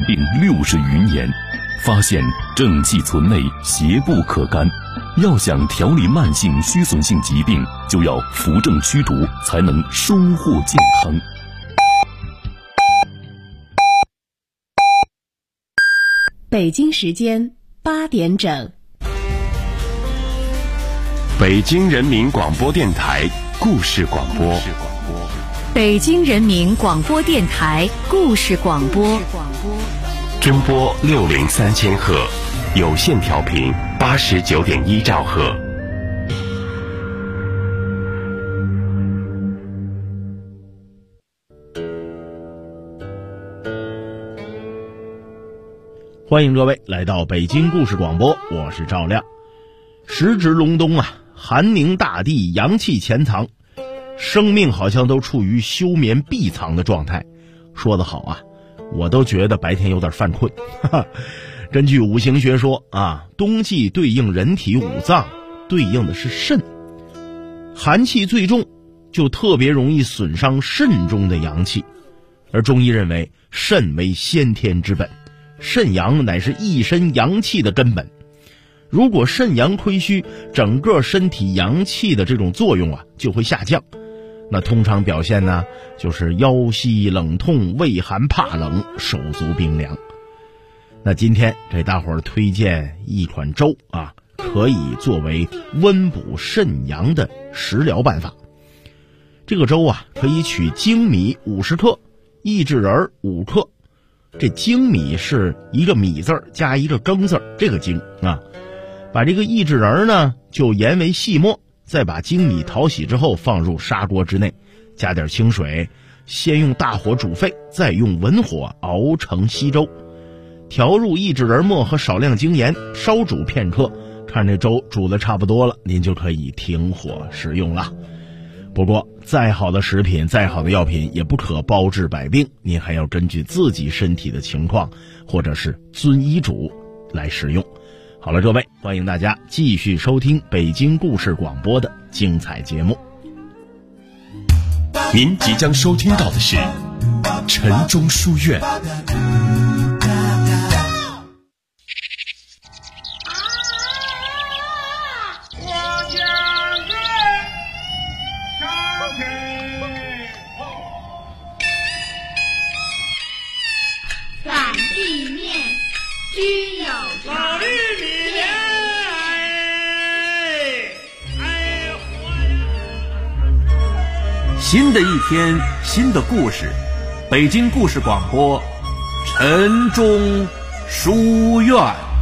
病60余年，发现正气存内，邪不可干。要想调理慢性虚损性疾病，就要扶正驱毒，才能收获健康。 北京时间8点整， 北京人民广播电台故事广播。 北京人民广播电台故事广播， 中波603千赫，有线调频89.1兆赫。 欢迎各位来到北京故事广播，我是赵亮。时值隆冬啊，寒凝大地，阳气潜藏，生命好像都处于休眠闭藏的状态。说得好啊，我都觉得白天有点犯困。根据五行学说啊，冬季对应人体五脏，对应的是肾，寒气最重，就特别容易损伤肾中的阳气。而中医认为，肾为先天之本，肾阳乃是一身阳气的根本。如果肾阳亏虚，整个身体阳气的这种作用啊就会下降。那通常表现呢，就是腰膝冷痛、畏寒怕冷、手足冰凉。那今天给大伙儿推荐一款粥啊，可以作为温补肾阳的食疗办法。这个粥啊，可以取精米50克，益智仁5克。这精米是一个米字加一个羹字，这个精啊。把这个益智仁呢就研为细末，再把精米淘洗之后放入砂锅之内，加点清水，先用大火煮沸，再用文火熬成稀粥，调入益智仁末和少量精盐，烧煮片刻，看这粥煮的差不多了，您就可以停火食用了。不过再好的食品，再好的药品也不可包治百病，您还要根据自己身体的情况或者是遵医嘱来食用。好了，各位，欢迎大家继续收听北京故事广播的精彩节目。 您即将收听到的是晨钟书院。 新的一天，新的故事，北京故事广播，晨钟书院。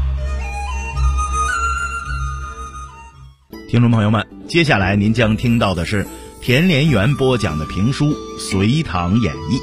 听众朋友们，接下来您将听到的是田连元播讲的评书《隋唐演义》。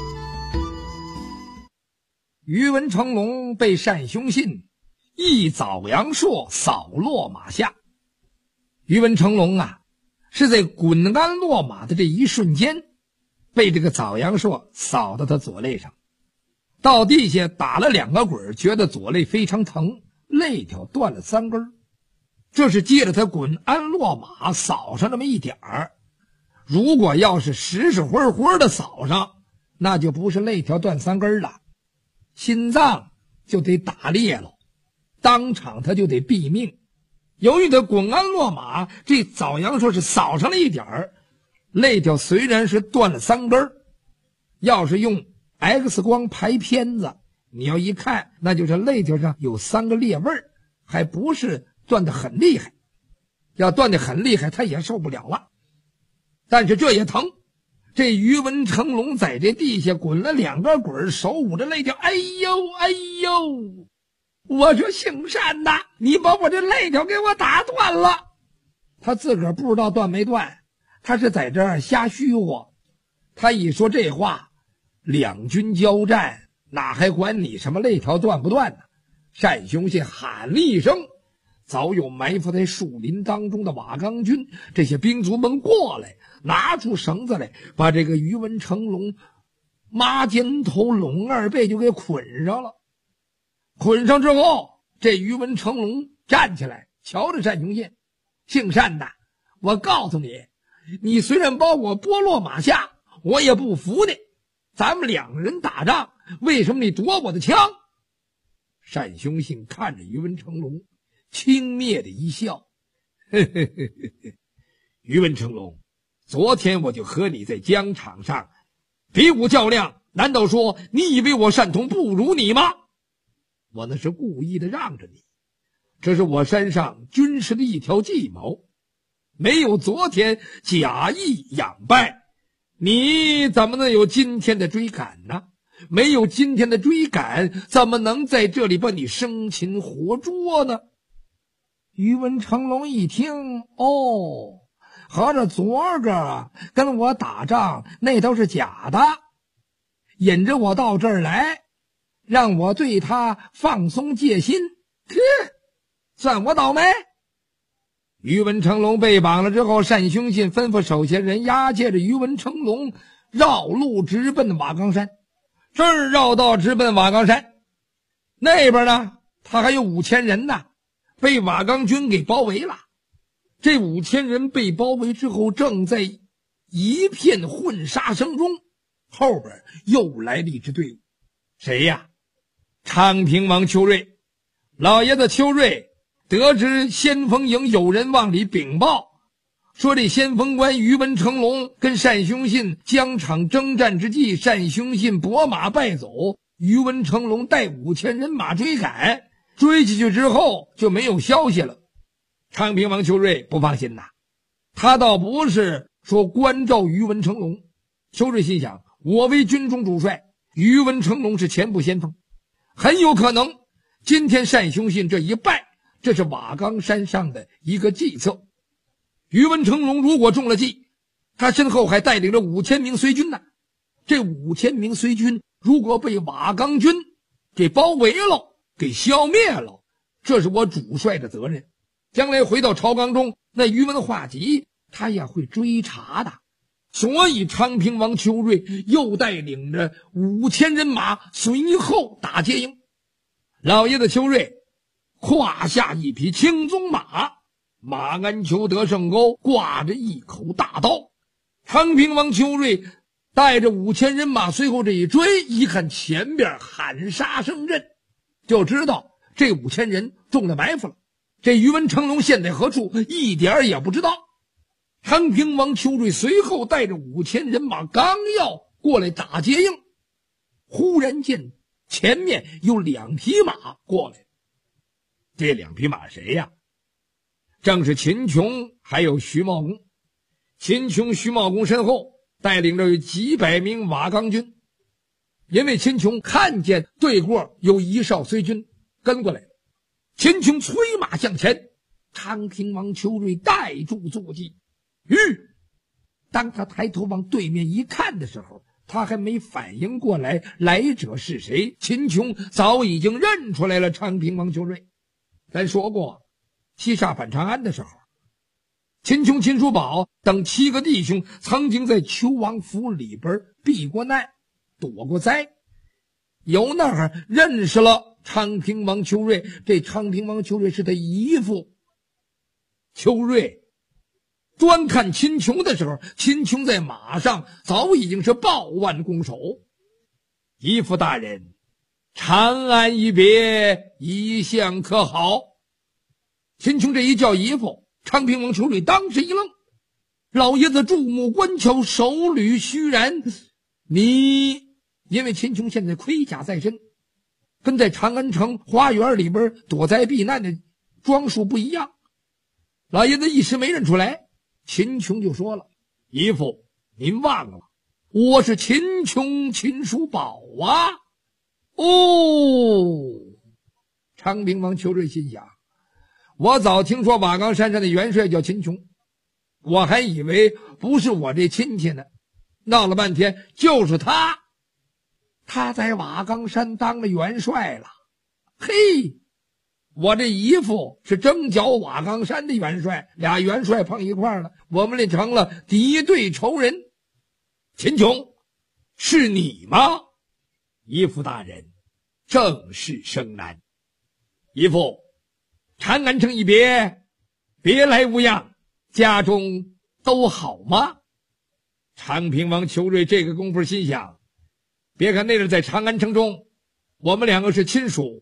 宇文成龙被单雄信一枣阳朔扫落马下。宇文成龙啊，是在滚鞍落马的这一瞬间，被这个枣阳朔扫到他左肋上，到地下打了2个滚，觉得左肋非常疼，肋条断了3根。这是借着他滚鞍落马扫上那么一点儿，如果要是实实活活的扫上，那就不是肋条断3根了，心脏就得打裂了，当场他就得毙命。由于他滚鞍落马，这枣阳朔是扫上了一点儿，肋条虽然是断了3根，要是用 X 光排片子，你要一看，那就是肋条上有3个裂纹，还不是断得很厉害。要断得很厉害，他也受不了了。但是这也疼。这宇文成龙在这地下滚了2个滚，手捂着肋条，哎呦哎呦！我说姓单的，你把我这肋条给我打断了。他自个儿不知道断没断，他是在这儿瞎虚乎。他一说这话，两军交战，哪还管你什么肋条断不断呢？单雄信喊了一声，早有埋伏在树林当中的瓦岗军这些兵卒们过来，拿出绳子来，把这个宇文成龙抹肩头拢二背就给捆上了。捆上之后，这宇文成龙站起来，瞧着单雄信，姓单的，我告诉你，你虽然把我剥落马下，我也不服你。咱们2人打仗，为什么你夺我的枪？ 单雄信看着于文成龙，轻蔑的一笑，嘿嘿嘿嘿嘿，于文成龙，昨天我就和你在疆场上比武较量，难道说你以为我单通不如你吗？我那是故意的让着你，这是我山上军师的一条计谋，没有昨天假意仰败，你怎么能有今天的追赶呢？没有今天的追赶，怎么能在这里把你生擒活捉呢？于文成龙一听，哦，合着昨个跟我打仗那都是假的，引着我到这儿来，让我对他放松戒心，算我倒霉。于文成龙被绑了之后，单雄信吩咐手下人押解着于文成龙绕路直奔瓦岗山。这儿绕道直奔瓦岗山，那边呢，他还有5000人呢，被瓦岗军给包围了。这5000人被包围之后，正在一片混杀声中，后边又来了一支队伍。谁呀？昌平王邱瑞。老爷子邱瑞得知先锋营有人往里禀报，说这先锋官于文成龙跟单雄信疆场征战之际，单雄信拨马败走，于文成龙带5000人马追赶，追进去之后就没有消息了。昌平王邱瑞不放心呐，他倒不是说关照于文成龙，邱瑞心想，我为军中主帅，于文成龙是前部先锋，很有可能今天单雄信这一败，这是瓦岗山上的一个计策。于文成龙如果中了计，他身后还带领着5000名随军呢。这5000名随军如果被瓦岗军给包围了，给消灭了，这是我主帅的责任。将来回到朝纲中，那于文化及他也会追查的。所以昌平王邱瑞又带领着5000人马随后打接应。老爷子邱瑞胯下一匹青鬃马，马鞍裘得胜钩，挂着一口大刀。昌平王邱瑞带着5000人马随后这一追，一看前边喊杀声震，就知道这5000人中了埋伏了。这于文成龙现在何处，一点也不知道。昌平王邱瑞随后带着5000人马刚要过来打接应，忽然见前面有2匹马过来。这2匹马谁呀？正是秦琼还有徐茂公。秦琼、徐茂公身后带领着几百名瓦岗军，因为秦琼看见对过有1哨随军跟过来了，秦琼催马向前，昌平王邱瑞带住坐骑。当他抬头往对面一看的时候，他还没反应过来来者是谁，秦琼早已经认出来了昌平王邱瑞。咱说过，西夏反长安的时候，秦琼、秦叔宝等7个弟兄曾经在邱王府里边避过难，躲过灾，由那儿认识了昌平王邱瑞。这昌平王邱瑞是他姨父。邱瑞专看秦琼的时候，秦琼在马上早已经是抱腕拱手。姨父大人，长安一别，一向可好？秦琼这一叫姨父，昌平王邱瑞当时一愣，老爷子注目观瞧，手捋虚然。因为秦琼现在盔甲在身，跟在长安城花园里边躲灾避难的装束不一样，老爷子一时没认出来。秦琼就说了，姨父您忘了，我是秦琼，秦叔宝啊。昌平王邱瑞心想，我早听说瓦岗山上的元帅叫秦琼，我还以为不是我这亲戚呢，闹了半天就是他。他在瓦岗山当了元帅了。嘿，我这姨父是征剿瓦岗山的元帅，俩元帅碰一块儿了，我们这成了敌对仇人。秦琼，是你吗？姨父大人，正是生难。姨父，长安城一别，别来无恙，家中都好吗？昌平王邱瑞这个功夫心想，别看那是在长安城中，我们2个是亲属，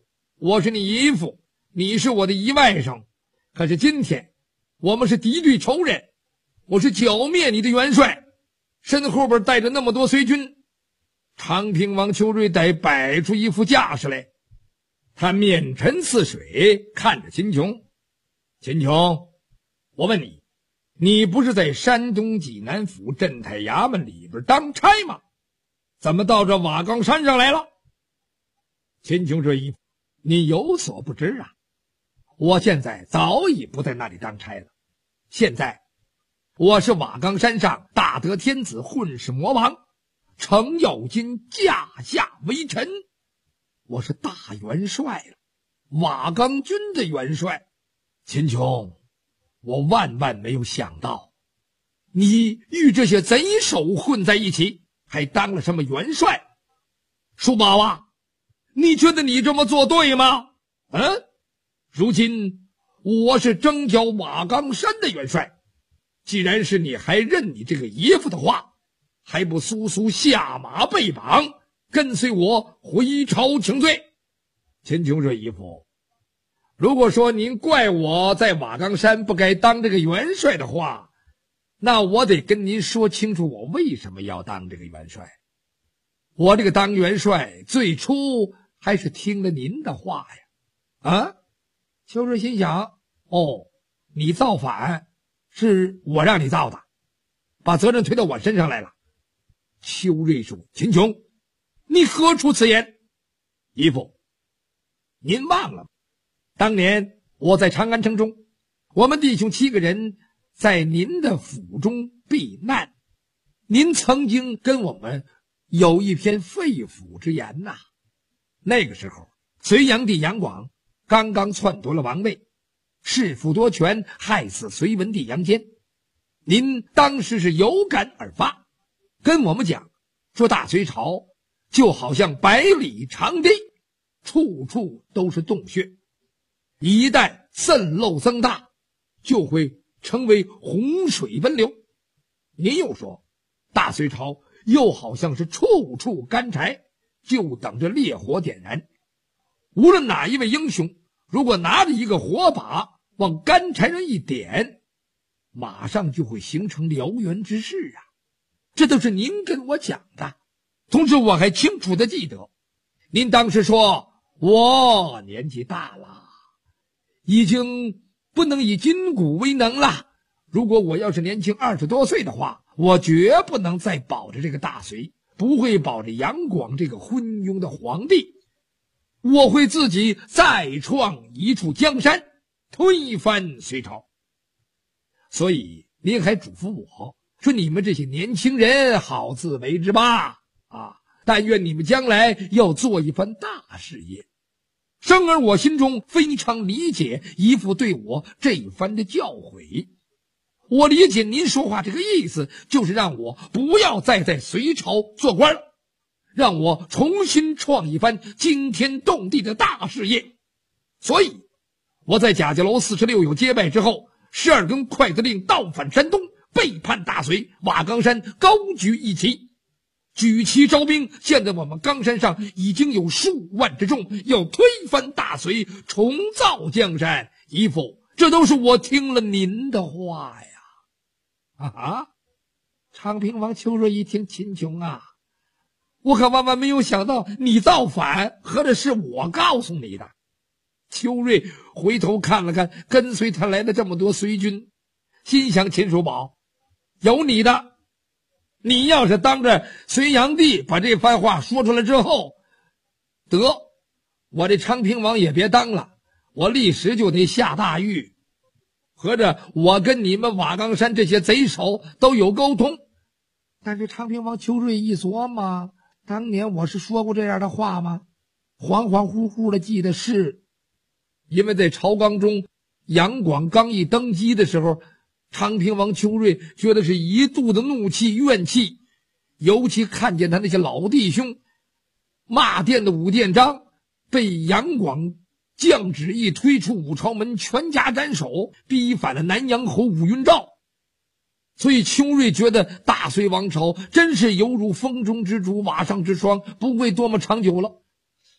我是你姨父，你是我的姨外甥，可是今天我们是敌对仇人，我是剿灭你的元帅，身后边带着那么多随军。长平王邱瑞得摆出一副架势来，他面沉似水看着秦琼。秦琼，我问你，你不是在山东济南府镇台衙门里边当差吗？怎么到这瓦岗山上来了？秦琼这一，你有所不知啊，我现在早已不在那里当差了。现在我是瓦岗山上大德天子混世魔王程咬金驾下为臣，我是大元帅了，瓦岗军的元帅。秦琼，我万万没有想到你与这些贼首混在一起，还当了什么元帅。叔宝啊，你觉得你这么做对吗？如今我是征剿瓦岗山的元帅，既然是你还认你这个姨父的话，还不速速下马被绑，跟随我回朝请罪。秦琼说，姨父，如果说您怪我在瓦岗山不该当这个元帅的话，那我得跟您说清楚我为什么要当这个元帅。我这个当元帅最初还是听了您的话呀。邱瑞心想，你造反是我让你造的，把责任推到我身上来了。邱瑞说，秦琼，你何出此言？姨父，您忘了当年我在长安城中，我们弟兄7个人在您的府中避难，您曾经跟我们有一篇肺腑之言呐。那个时候隋炀帝杨广刚刚篡夺了王位，弑父夺权，害死隋文帝杨坚。您当时是有感而发，跟我们讲说，大隋朝就好像100里长堤，处处都是洞穴，一旦渗漏增大，就会成为洪水奔流。您又说，大隋朝又好像是处处干柴，就等着烈火点燃。无论哪一位英雄，如果拿着一个火把往干柴上一点，马上就会形成燎原之势啊！这都是您跟我讲的。同时我还清楚的记得，您当时说我年纪大了，已经不能以筋骨为能了，如果我要是年轻20多岁的话，我绝不能再保着这个大隋，不会保着杨广这个昏庸的皇帝，我会自己再创一处江山，推翻隋朝。所以您还嘱咐我说，你们这些年轻人好自为之吧，但愿你们将来要做一番大事业。生而我心中非常理解姨父对我这一番的教诲，我理解您说话这个意思，就是让我不要再在隋朝做官了，让我重新创一番惊天动地的大事业。所以我在贾家楼46友结拜之后，12根筷子令倒返山东，背叛大隋，瓦岗山高举一旗，举旗招兵。现在我们冈山上已经有数万之众，要推翻大隋，重造江山。姨父，这都是我听了您的话呀。昌平王邱瑞一听，秦琼啊，我可万万没有想到你造反，合着是我告诉你的。邱瑞回头看了看跟随他来的这么多隋军，心想，秦叔宝，有你的，你要是当着隋炀帝把这番话说出来之后，得，我这昌平王也别当了，我立时就得下大狱。合着我跟你们瓦岗山这些贼首都有沟通。但是昌平王邱瑞一琢磨，当年我是说过这样的话吗？恍恍惚惚的记得是，因为在朝纲中杨广刚一登基的时候，昌平王邱瑞觉得是一肚子怒气怨气，尤其看见他那些老弟兄骂殿的武殿章被杨广降旨一推出武朝门，全家斩首，逼反了南阳侯武云照。所以邱瑞觉得大隋王朝真是犹如风中之烛，瓦上之霜，不会多么长久了。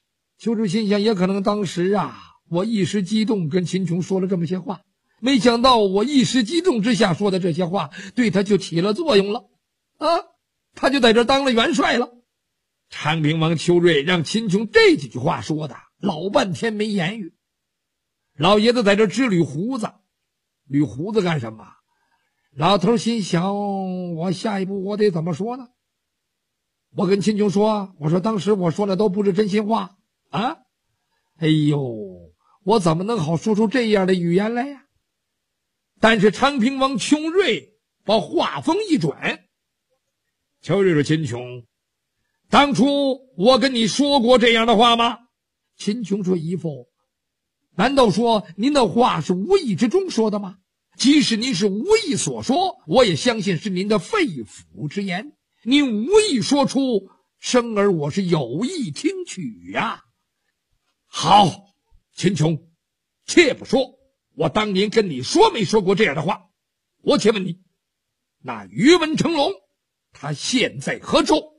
丘处心想，也可能当时啊，我一时激动跟秦琼说了这么些话，没想到我一时激动之下说的这些话对他就起了作用了啊，他就在这当了元帅了。昌平王丘瑞让秦琼这几句话说的老半天没言语。老爷子在这支捋胡子，捋胡子干什么？老头心想，我下一步我得怎么说呢？我跟秦琼说，我说当时我说的都不是真心话啊！哎呦，我怎么能好说出这样的语言来呀？但是昌平王丘瑞把话锋一转，丘瑞说：“秦琼，当初我跟你说过这样的话吗？”秦琼说：“姨父，难道说您的话是无意之中说的吗？即使您是无意所说，我也相信是您的肺腑之言。您无意说出，生儿我是有意听取呀。好，秦琼，切不说我当年跟你说没说过这样的话，我且问你，那于文成龙他现在何处？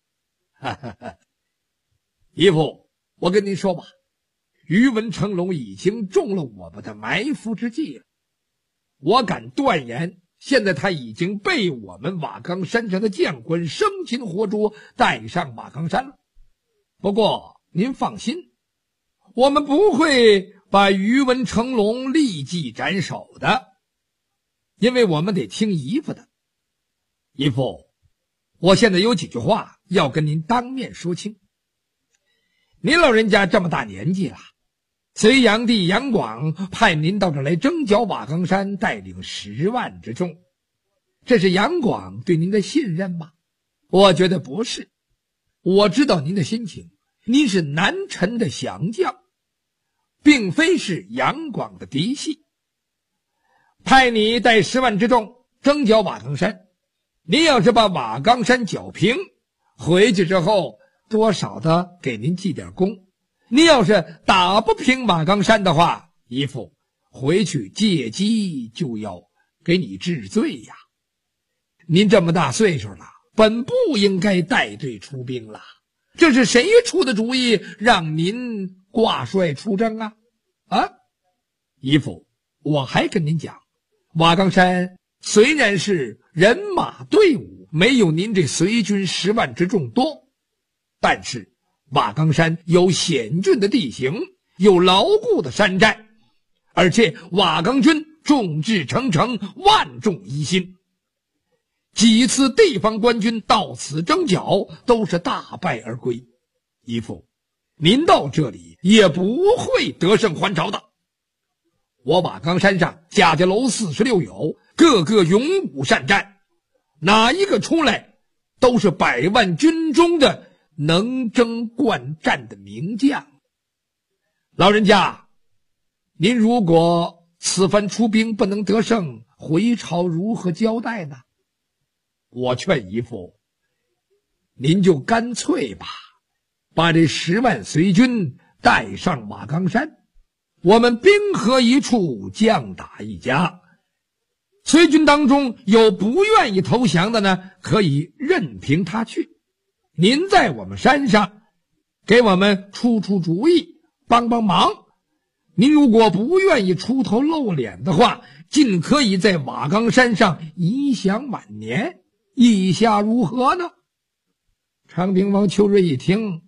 姨父，我跟您说吧，于文成龙已经中了我们的埋伏之计了。我敢断言，现在他已经被我们瓦岗山上的将官生擒活捉，带上瓦岗山了。不过您放心，我们不会把于文成龙立即斩首的，因为我们得听姨父的。姨父，我现在有几句话要跟您当面说清。您老人家这么大年纪了，隋炀帝杨广派您到这来征剿瓦岗山，带领10万之众，这是杨广对您的信任吗？我觉得不是。我知道您的心情，您是南陈的降将，并非是杨广的嫡系。派你带10万之众征剿瓦岗山，您要是把瓦岗山剿平，回去之后多少的给您记点功。您要是打不平瓦岗山的话，姨父回去借机就要给你治罪呀。您这么大岁数了，本不应该带队出兵了，这是谁出的主意让您挂帅出征啊？姨父，我还跟您讲，瓦岗山虽然是人马队伍没有您这隋军10万之众多，但是瓦岗山有险峻的地形，有牢固的山寨，而且瓦岗军众志成城，万众一心。几次地方官军到此征剿，都是大败而归。姨父，您到这里也不会得胜还朝的。我瓦岗山上贾家楼46友，个个勇武善战，哪一个出来都是100万军中的能征惯战的名将。老人家，您如果此番出兵不能得胜，回朝如何交代呢？我劝姨父，您就干脆吧，把这10万隋军带上瓦岗山，我们兵合一处，将打一家。隋军当中有不愿意投降的呢，可以任凭他去。您在我们山上给我们出出主意，帮帮忙。您如果不愿意出头露脸的话，尽可以在瓦岗山上颐享晚年，意下如何呢？昌平王丘瑞一听，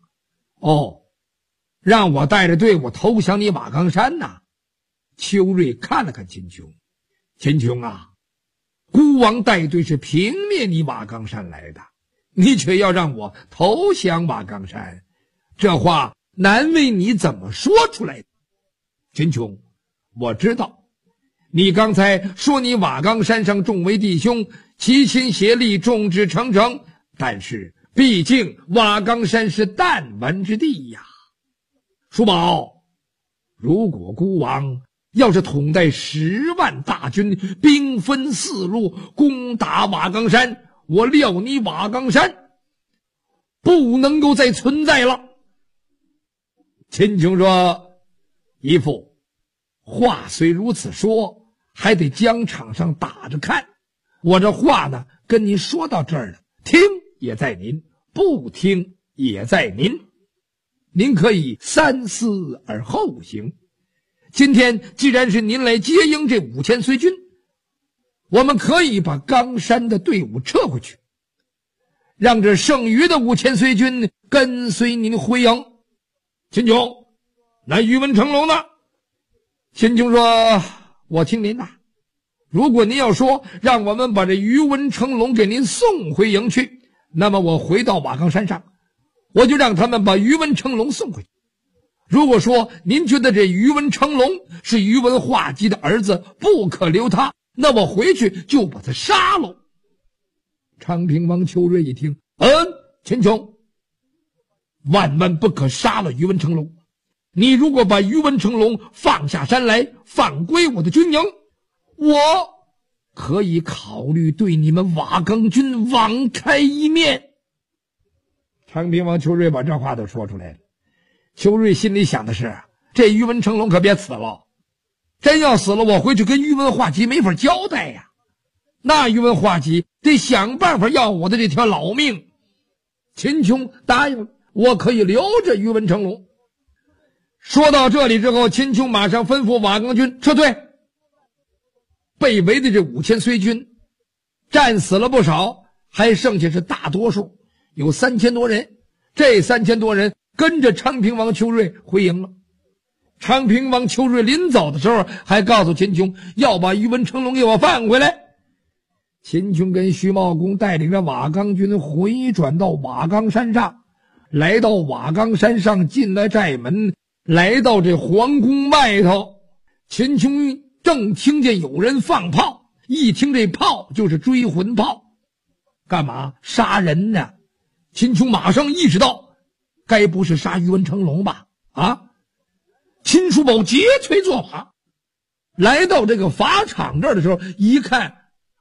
让我带着队伍投降你瓦岗山呐？丘瑞看了看秦琼，秦琼啊，孤王带队是平灭你瓦岗山来的，你却要让我投降瓦岗山，这话难为你怎么说出来的。秦琼，我知道你刚才说你瓦岗山上众位弟兄齐心协力，众志成城，但是毕竟瓦岗山是弹丸之地呀。叔宝，如果孤王要是统带10万大军，兵分4路攻打瓦岗山，我料你瓦岗山不能够再存在了。秦琼说，姨父，话虽如此说，还得疆场上打着看。我这话呢，跟您说到这儿了，听也在您，不听也在您。 您可以三思而后行。今天既然是您来接应这5000随军，我们可以把冈山的队伍撤回去，让这剩余的5000随军跟随您回营。秦琼，那于文成龙呢？秦琼说，我听您的，如果您要说让我们把这于文成龙给您送回营去，那么我回到瓦岗山上，我就让他们把于文成龙送回去。如果说您觉得这于文成龙是于文化及的儿子，不可留他，那我回去就把他杀了。昌平王邱瑞一听，秦琼，万万不可杀了于文成龙。你如果把于文成龙放下山来，放归我的军营，我可以考虑对你们瓦岗军网开一面。昌平王邱瑞把这话都说出来了。邱瑞心里想的是，这于文成龙可别死了，真要死了，我回去跟于文化及没法交代呀。那于文化及得想办法要我的这条老命。秦琼答应，我可以留着于文成龙。说到这里之后，秦琼马上吩咐瓦岗军撤退。被围的这5000随军战死了不少，还剩下是大多数，有3000多人。这3000多人跟着昌平王邱瑞回营了。昌平王邱瑞临走的时候还告诉秦琼，要把于文成龙给我放回来。秦琼跟徐茂公带领着瓦岗军回转到瓦岗山上，来到瓦岗山上，进了寨门，来到这皇宫外头。秦琼正听见有人放炮，一听这炮就是追魂炮，干嘛？杀人呢。秦琼马上意识到，该不是杀于文成龙吧？秦叔宝截锤作法，来到这个法场这儿的时候，一看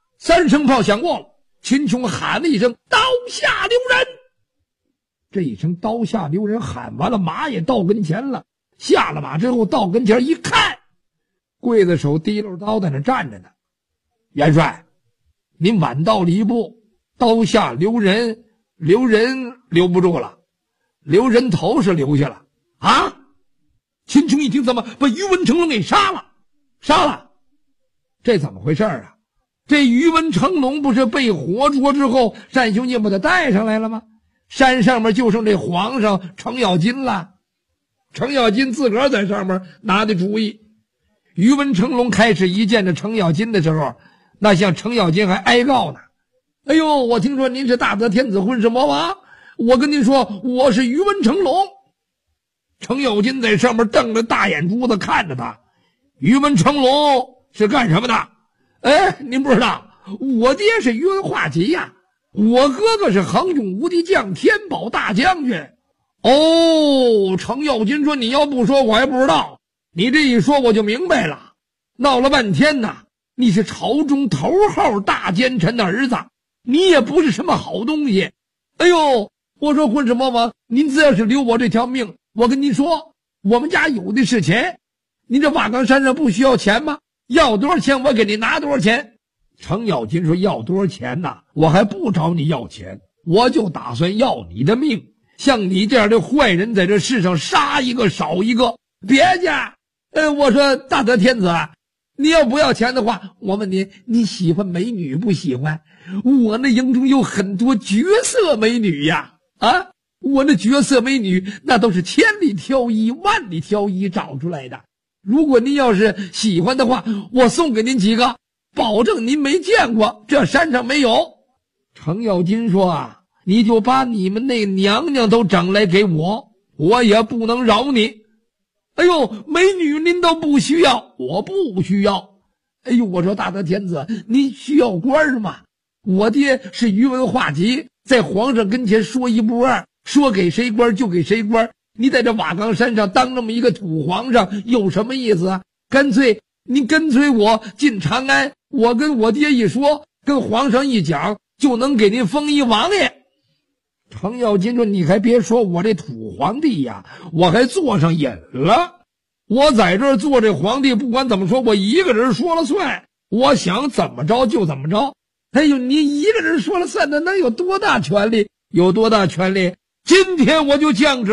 3声炮响过了，秦琼喊了一声，刀下留人。这一声刀下留人喊完了，马也到跟前了。下了马之后到跟前一看，刽子手提溜刀在那站着呢。元帅，您晚到了一步，刀下留人，留人留不住了，留人头是留下了啊！秦琼一听，怎么把于文成龙给杀了？杀了？这怎么回事啊？这于文成龙不是被活捉之后，单雄信把他带上来了吗？山上面就剩这皇上程咬金了。程咬金自个儿在上面拿的主意。于文成龙开始一见着程咬金的时候，那像程咬金还哀告呢。哎呦，我听说您是大德天子混世魔王，我跟您说，我是于文成龙。程咬金在上面瞪着大眼珠子看着他。于文成龙是干什么的？您不知道，我爹是于文化及呀，我哥哥是横勇无敌将，天宝大将军。程咬金说，你要不说我还不知道，你这一说我就明白了。闹了半天呐，你是朝中头号大奸臣的儿子，你也不是什么好东西。哎呦，我说混世魔王，您只要是留我这条命，我跟您说，我们家有的是钱，您这瓦岗山上不需要钱吗？要多少钱我给你拿多少钱。程咬金说，要多少钱呢？我还不找你要钱，我就打算要你的命。像你这样的坏人在这世上杀一个少一个。别介，我说大德天子，你要不要钱的话，我问你喜欢美女不喜欢？我那营中有很多绝色美女呀，我那绝色美女那都是千里挑一万里挑一找出来的。如果您要是喜欢的话，我送给您几个，保证您没见过，这山上没有。程咬金说你就把你们那娘娘都整来给我，我也不能饶你。哎呦，美女您都不需要，我不需要。哎呦，我说大德天子，您需要官吗？我爹是于文化及，在皇上跟前说一不二，说给谁官就给谁官。你在这瓦岗山上当这么一个土皇上有什么意思啊？干脆你跟随我进长安，我跟我爹一说，跟皇上一讲，就能给您封一王爷。程咬金说，你还别说，我这土皇帝呀，我还坐上瘾了。我在这儿做这皇帝，不管怎么说，我一个人说了算，我想怎么着就怎么着。哎呦，你一个人说了算，那能有多大权力？有多大权力？今天我就降旨，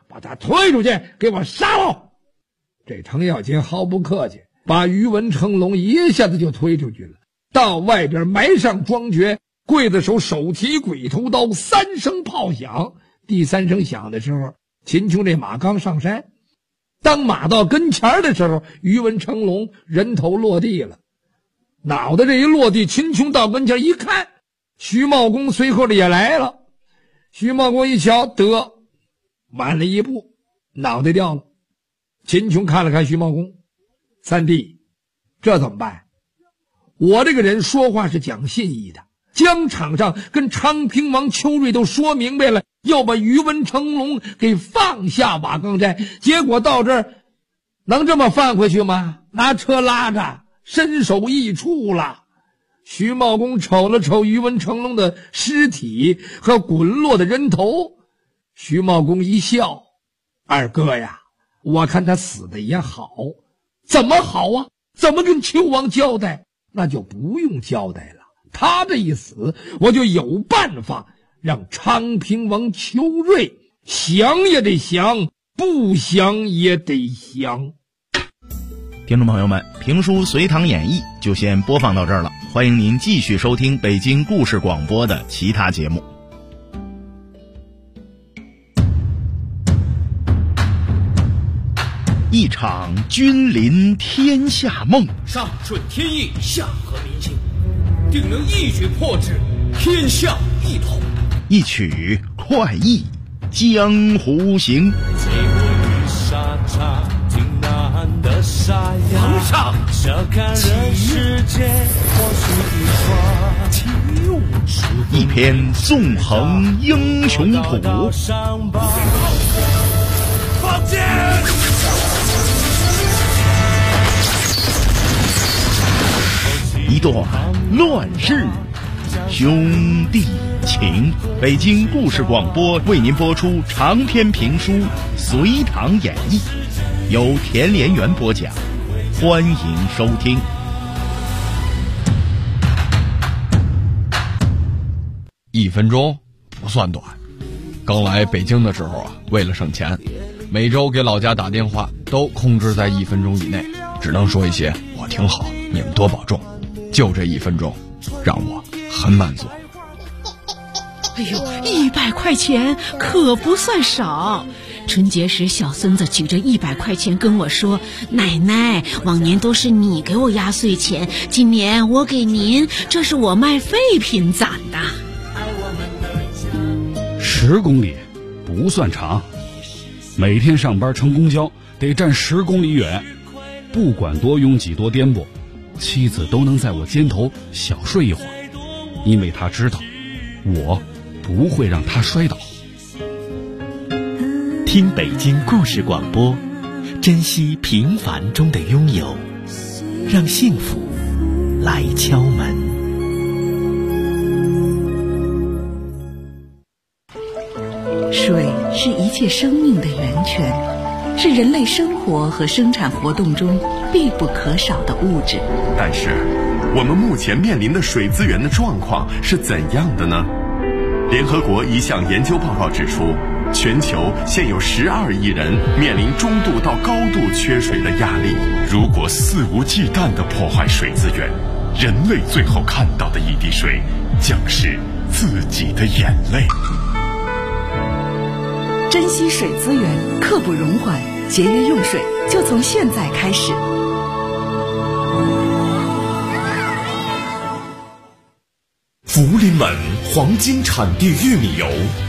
把他推出去，给我杀了！这程咬金毫不客气，把于文成龙一下子就推出去了，到外边埋上庄爵，刽子手手提鬼头刀，3声炮响。第3声响的时候，秦琼这马刚上山，当马到跟前的时候，于文成龙人头落地了，脑袋这一落地，秦琼到跟前一看，徐茂公随后的也来了。徐茂公一瞧，得晚了一步，脑袋掉了。秦琼看了看徐茂公，三弟，这怎么办？我这个人说话是讲信义的，疆场上跟昌平王邱瑞都说明白了，要把于文成龙给放下瓦岗寨，结果到这儿能这么放回去吗？拿车拉着，身首异处了。徐茂公瞅了瞅于文成龙的尸体和滚落的人头，徐茂公一笑，二哥呀，我看他死的也好。怎么好啊？怎么跟邱王交代？那就不用交代了，他这一死，我就有办法让昌平王邱瑞降也得降，不降也得降。 听众朋友们，评书《隋唐演义》就先播放到这儿了，欢迎您继续收听北京故事广播的其他节目。一场君临天下梦， 上顺天意，下合民心，定能一举破之，天下一统。 一曲快意江湖行。 皇上， 一篇纵横英雄谱， 放箭！ 一段乱世兄弟情。北京故事广播为您播出长篇评书《隋唐演义》，由田连元播讲，欢迎收听。 1分钟不算短，刚来北京的时候啊，为了省钱，每周给老家打电话都控制在1分钟以内，只能说一些我挺好，你们多保重。就这1分钟，让我很满足。 哎呦，100块钱可不算少。春节时，小孙子举着100块钱跟我说：“奶奶，往年都是你给我压岁钱，今年我给您，这是我卖废品攒的。” 10公里不算长，每天上班乘公交得站10公里远，不管多拥挤多颠簸，妻子都能在我肩头小睡一会儿，因为她知道我不会让她摔倒。 听北京故事广播，珍惜平凡中的拥有，让幸福来敲门。 水是一切生命的源泉，是人类生活和生产活动中必不可少的物质。 但是，我们目前面临的水资源的状况是怎样的呢？联合国一项研究报告指出，全球现有12亿人面临中度到高度缺水的压力。如果肆无忌惮地破坏水资源，人类最后看到的一滴水将是自己的眼泪。 珍惜水资源，刻不容缓，节约用水就从现在开始。 福临门黄金产地玉米油